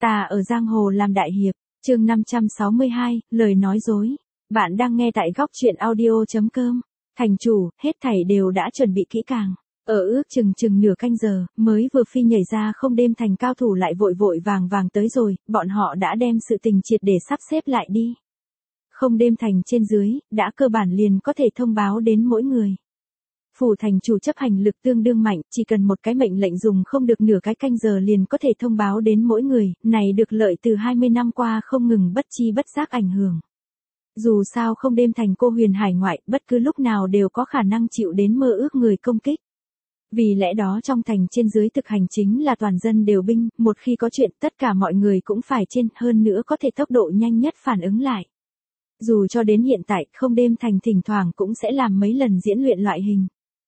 Ta ở giang hồ làm đại hiệp, chương 562, lời nói dối. Bạn đang nghe tại góc truyện audio.com. Thành chủ, hết thảy đều đã chuẩn bị kỹ càng. Ở ước chừng nửa canh giờ, mới vừa phi nhảy ra không đêm thành cao thủ lại vội vội vàng tới rồi, bọn họ đã đem sự tình triệt để sắp xếp lại đi. Không đêm thành trên dưới, đã cơ bản liền có thể thông báo đến mỗi người. Phủ thành chủ chấp hành lực tương đương mạnh, chỉ cần một cái mệnh lệnh dùng không được nửa cái canh giờ liền có thể thông báo đến mỗi người, này được lợi từ 20 năm qua không ngừng bất chi bất giác ảnh hưởng. Dù sao không đêm thành cô huyền hải ngoại, bất cứ lúc nào đều có khả năng chịu đến mơ ước người công kích. Vì lẽ đó trong thành trên dưới thực hành chính là toàn dân đều binh, một khi có chuyện tất cả mọi người cũng phải trên, hơn nữa có thể tốc độ nhanh nhất phản ứng lại. Dù cho đến hiện tại, không đêm thành thỉnh thoảng cũng sẽ làm mấy lần diễn luyện loại hình.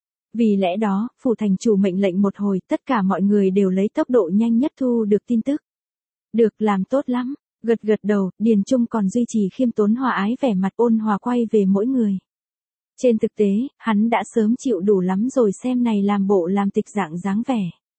Vì lẽ đó, phủ thành chủ mệnh lệnh một hồi, tất cả mọi người đều lấy tốc độ nhanh nhất thu được tin tức. Được, làm tốt lắm, gật đầu, Điền Trung còn duy trì khiêm tốn hòa ái vẻ mặt ôn hòa quay về mỗi người. Trên thực tế, hắn đã sớm chịu đủ lắm rồi xem này làm bộ làm tịch dạng dáng vẻ.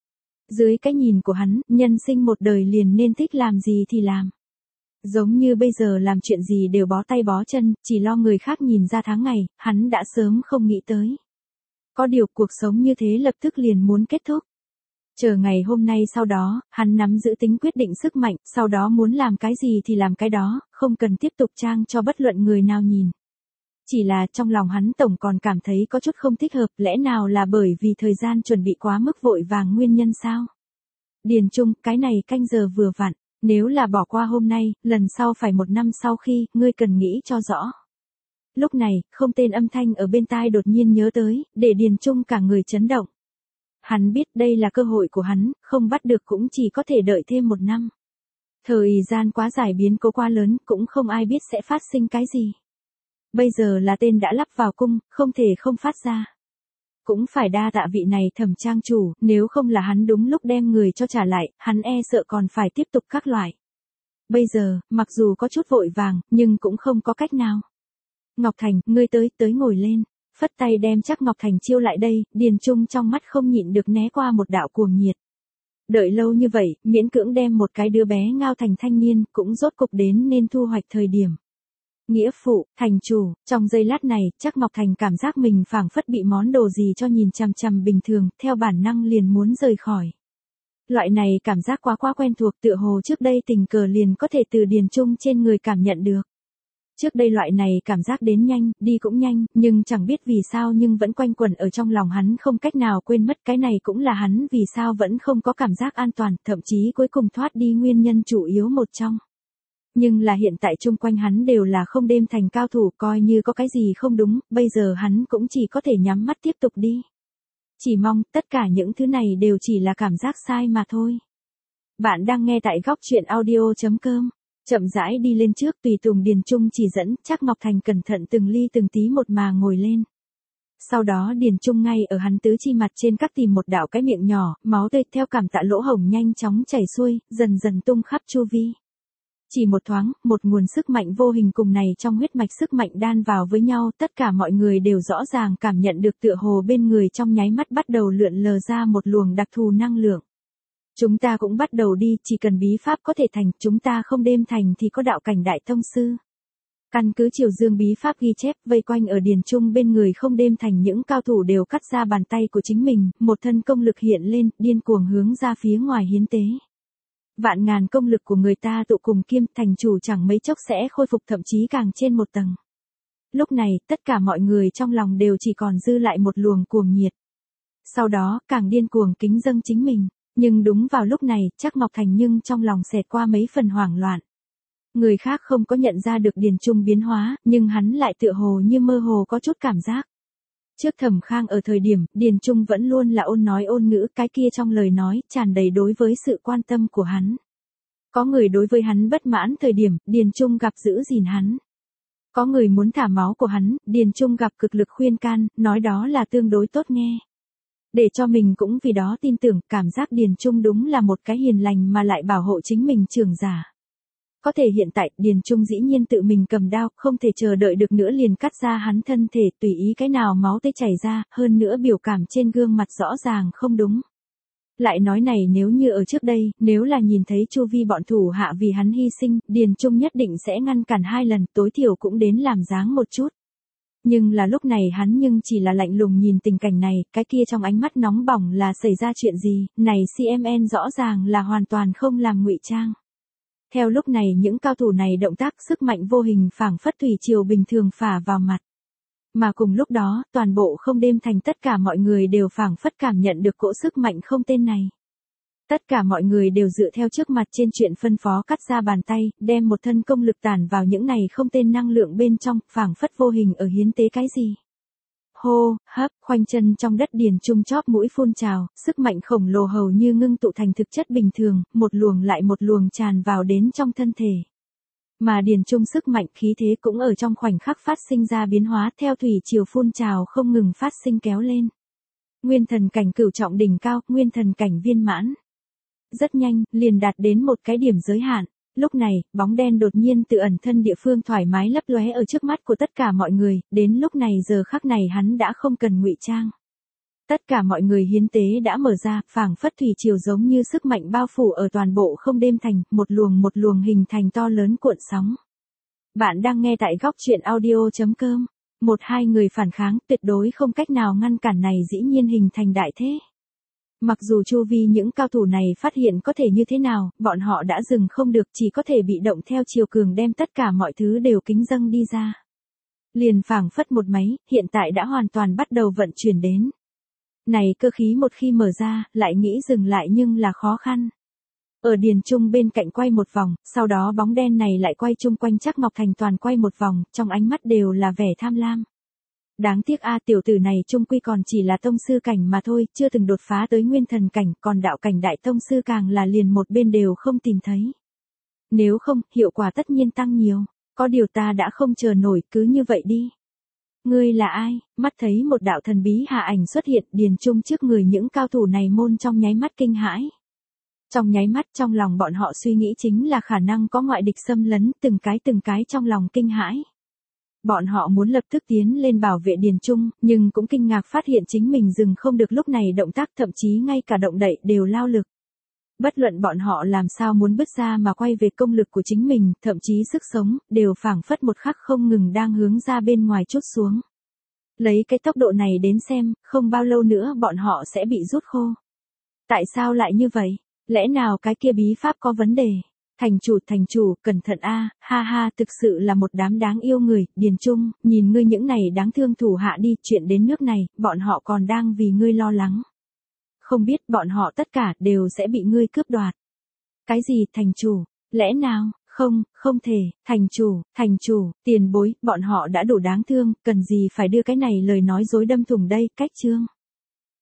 Dưới cái nhìn của hắn, nhân sinh một đời liền nên thích làm gì thì làm. Giống như bây giờ làm chuyện gì đều bó tay bó chân, chỉ lo người khác nhìn ra tháng ngày, hắn đã sớm không nghĩ tới. Có điều cuộc sống như thế lập tức liền muốn kết thúc. Chờ ngày hôm nay sau đó, hắn nắm giữ tính quyết định sức mạnh, sau đó muốn làm cái gì thì làm cái đó, không cần tiếp tục trang cho bất luận người nào nhìn. Chỉ là trong lòng hắn tổng còn cảm thấy có chút không thích hợp, lẽ nào là bởi vì thời gian chuẩn bị quá mức vội vàng nguyên nhân sao? Điền Trung, cái này canh giờ vừa vặn, nếu là bỏ qua hôm nay, lần sau phải 1 năm sau khi, ngươi cần nghĩ cho rõ. Lúc này, không tên âm thanh ở bên tai đột nhiên nhớ tới, để Điền Trung cả người chấn động. Hắn biết đây là cơ hội của hắn, không bắt được cũng chỉ có thể đợi thêm 1 năm. Thời gian quá dài biến cố quá lớn, cũng không ai biết sẽ phát sinh cái gì. Bây giờ là tên đã lắp vào cung, không thể không phát ra. Cũng phải đa tạ vị này Thẩm trang chủ, nếu không là hắn đúng lúc đem người cho trả lại, hắn e sợ còn phải tiếp tục các loại. Bây giờ, mặc dù có chút vội vàng, nhưng cũng không có cách nào. Ngọc Thành, ngươi tới ngồi lên, phất tay đem chắc Ngọc Thành chiêu lại đây, Điền Trung trong mắt không nhịn được né qua một đạo cuồng nhiệt. Đợi lâu như vậy, miễn cưỡng đem một cái đứa bé ngao thành thanh niên, cũng rốt cục đến nên thu hoạch thời điểm. Nghĩa phụ, thành chủ, trong giây lát này, chắc Ngọc Thành cảm giác mình phảng phất bị món đồ gì cho nhìn chằm chằm bình thường, theo bản năng liền muốn rời khỏi. Loại này cảm giác quá quen thuộc tựa hồ trước đây tình cờ liền có thể từ Điền Trung trên người cảm nhận được. Trước đây loại này cảm giác đến nhanh, đi cũng nhanh, nhưng chẳng biết vì sao nhưng vẫn quanh quẩn ở trong lòng hắn không cách nào quên mất, cái này cũng là hắn vì sao vẫn không có cảm giác an toàn, thậm chí cuối cùng thoát đi nguyên nhân chủ yếu một trong. Nhưng là hiện tại chung quanh hắn đều là không đêm thành cao thủ, coi như có cái gì không đúng, bây giờ hắn cũng chỉ có thể nhắm mắt tiếp tục đi. Chỉ mong, tất cả những thứ này đều chỉ là cảm giác sai mà thôi. Bạn đang nghe tại góc truyện audio.com. Chậm rãi đi lên trước, tùy tùng Điền Trung chỉ dẫn, chắc Ngọc Thành cẩn thận từng ly từng tí một mà ngồi lên. Sau đó Điền Trung ngay ở hắn tứ chi mặt trên cắt tìm một đạo cái miệng nhỏ, máu tươi theo cảm tạ lỗ hổng nhanh chóng chảy xuôi, dần dần tung khắp chu vi. Chỉ một thoáng, một nguồn sức mạnh vô hình cùng này trong huyết mạch sức mạnh đan vào với nhau, tất cả mọi người đều rõ ràng cảm nhận được tựa hồ bên người trong nháy mắt bắt đầu lượn lờ ra một luồng đặc thù năng lượng. Chúng ta cũng bắt đầu đi, chỉ cần bí pháp có thể thành, chúng ta không đêm thành thì có đạo cảnh đại tông sư. Căn cứ Triều Dương bí pháp ghi chép, vây quanh ở Điền Trung bên người không đêm thành những cao thủ đều cắt ra bàn tay của chính mình, một thân công lực hiện lên, điên cuồng hướng ra phía ngoài hiến tế. Vạn ngàn công lực của người ta tụ cùng kiêm, thành chủ chẳng mấy chốc sẽ khôi phục, thậm chí càng trên một tầng. Lúc này, tất cả mọi người trong lòng đều chỉ còn dư lại một luồng cuồng nhiệt. Sau đó, càng điên cuồng kính dâng chính mình. Nhưng đúng vào lúc này, chắc Ngọc Thành nhưng trong lòng xẹt qua mấy phần hoảng loạn. Người khác không có nhận ra được Điền Trung biến hóa, nhưng hắn lại tựa hồ như mơ hồ có chút cảm giác. Trước Thẩm Khang ở thời điểm, Điền Trung vẫn luôn là ôn nói ôn ngữ, cái kia trong lời nói, tràn đầy đối với sự quan tâm của hắn. Có người đối với hắn bất mãn thời điểm, Điền Trung gặp giữ gìn hắn. Có người muốn thả máu của hắn, Điền Trung gặp cực lực khuyên can, nói đó là tương đối tốt nghe. Để cho mình cũng vì đó tin tưởng, cảm giác Điền Trung đúng là một cái hiền lành mà lại bảo hộ chính mình trưởng giả. Có thể hiện tại, Điền Trung dĩ nhiên tự mình cầm đao, không thể chờ đợi được nữa liền cắt ra hắn thân thể, tùy ý cái nào máu tươi chảy ra, hơn nữa biểu cảm trên gương mặt rõ ràng không đúng. Lại nói này, nếu như ở trước đây, nếu là nhìn thấy chu vi bọn thủ hạ vì hắn hy sinh, Điền Trung nhất định sẽ ngăn cản 2 lần, tối thiểu cũng đến làm dáng một chút. Nhưng là lúc này hắn nhưng chỉ là lạnh lùng nhìn tình cảnh này, cái kia trong ánh mắt nóng bỏng là xảy ra chuyện gì, này CMN rõ ràng là hoàn toàn không làm ngụy trang. Theo lúc này những cao thủ này động tác sức mạnh vô hình phảng phất thủy triều bình thường phả vào mặt. Mà cùng lúc đó, toàn bộ không đêm thành tất cả mọi người đều phảng phất cảm nhận được cỗ sức mạnh không tên này. Tất cả mọi người đều dựa theo trước mặt trên chuyện phân phó cắt ra bàn tay, đem một thân công lực tản vào những này không tên năng lượng bên trong, phảng phất vô hình ở hiến tế cái gì. Hô, hấp, khoanh chân trong đất Điền Trung chóp mũi phun trào, sức mạnh khổng lồ hầu như ngưng tụ thành thực chất bình thường, một luồng lại một luồng tràn vào đến trong thân thể. Mà Điền Trung sức mạnh khí thế cũng ở trong khoảnh khắc phát sinh ra biến hóa theo thủy triều phun trào không ngừng phát sinh kéo lên. Nguyên thần cảnh cửu trọng đỉnh cao, nguyên thần cảnh viên mãn. Rất nhanh, liền đạt đến một cái điểm giới hạn. Lúc này, bóng đen đột nhiên tự ẩn thân địa phương thoải mái lấp lóe ở trước mắt của tất cả mọi người, đến lúc này giờ khắc này hắn đã không cần ngụy trang. Tất cả mọi người hiến tế đã mở ra, phảng phất thủy triều giống như sức mạnh bao phủ ở toàn bộ không đêm thành, một luồng hình thành to lớn cuộn sóng. Bạn đang nghe tại góc truyện audio.com. 1-2 người phản kháng tuyệt đối không cách nào ngăn cản này dĩ nhiên hình thành đại thế. Mặc dù chu vi những cao thủ này phát hiện có thể như thế nào, bọn họ đã dừng không được, chỉ có thể bị động theo chiều cường đem tất cả mọi thứ đều kính dâng đi ra. Liền phảng phất một máy, hiện tại đã hoàn toàn bắt đầu vận chuyển đến. Này cơ khí một khi mở ra, lại nghĩ dừng lại nhưng là khó khăn. Ở Điền Trung bên cạnh quay một vòng, sau đó bóng đen này lại quay chung quanh Trác Ngọc Thành toàn quay một vòng, trong ánh mắt đều là vẻ tham lam. Đáng tiếc tiểu tử này trung quy còn chỉ là tông sư cảnh mà thôi, chưa từng đột phá tới nguyên thần cảnh, còn đạo cảnh đại tông sư càng là liền một bên đều không tìm thấy. Nếu không, hiệu quả tất nhiên tăng nhiều, có điều ta đã không chờ nổi, cứ như vậy đi. Ngươi là ai? Mắt thấy một đạo thần bí hạ ảnh xuất hiện, Điền Trung trước người những cao thủ này môn trong nháy mắt kinh hãi. Trong nháy mắt trong lòng bọn họ suy nghĩ chính là khả năng có ngoại địch xâm lấn, từng cái trong lòng kinh hãi. Bọn họ muốn lập tức tiến lên bảo vệ Điền Trung, nhưng cũng kinh ngạc phát hiện chính mình dừng không được, lúc này động tác thậm chí ngay cả động đậy đều lao lực. Bất luận bọn họ làm sao muốn bứt ra mà quay về công lực của chính mình, thậm chí sức sống, đều phảng phất một khắc không ngừng đang hướng ra bên ngoài trút xuống. Lấy cái tốc độ này đến xem, không bao lâu nữa bọn họ sẽ bị rút khô. Tại sao lại như vậy? Lẽ nào cái kia bí pháp có vấn đề? Thành chủ, cẩn thận ha ha, thực sự là một đám đáng yêu người, Điền Trung, nhìn ngươi những này đáng thương thủ hạ đi, chuyện đến nước này, bọn họ còn đang vì ngươi lo lắng. Không biết bọn họ tất cả đều sẽ bị ngươi cướp đoạt. Cái gì thành chủ? Lẽ nào? Không thể, thành chủ, tiền bối, bọn họ đã đủ đáng thương, cần gì phải đưa cái này lời nói dối đâm thủng đây, cách chương.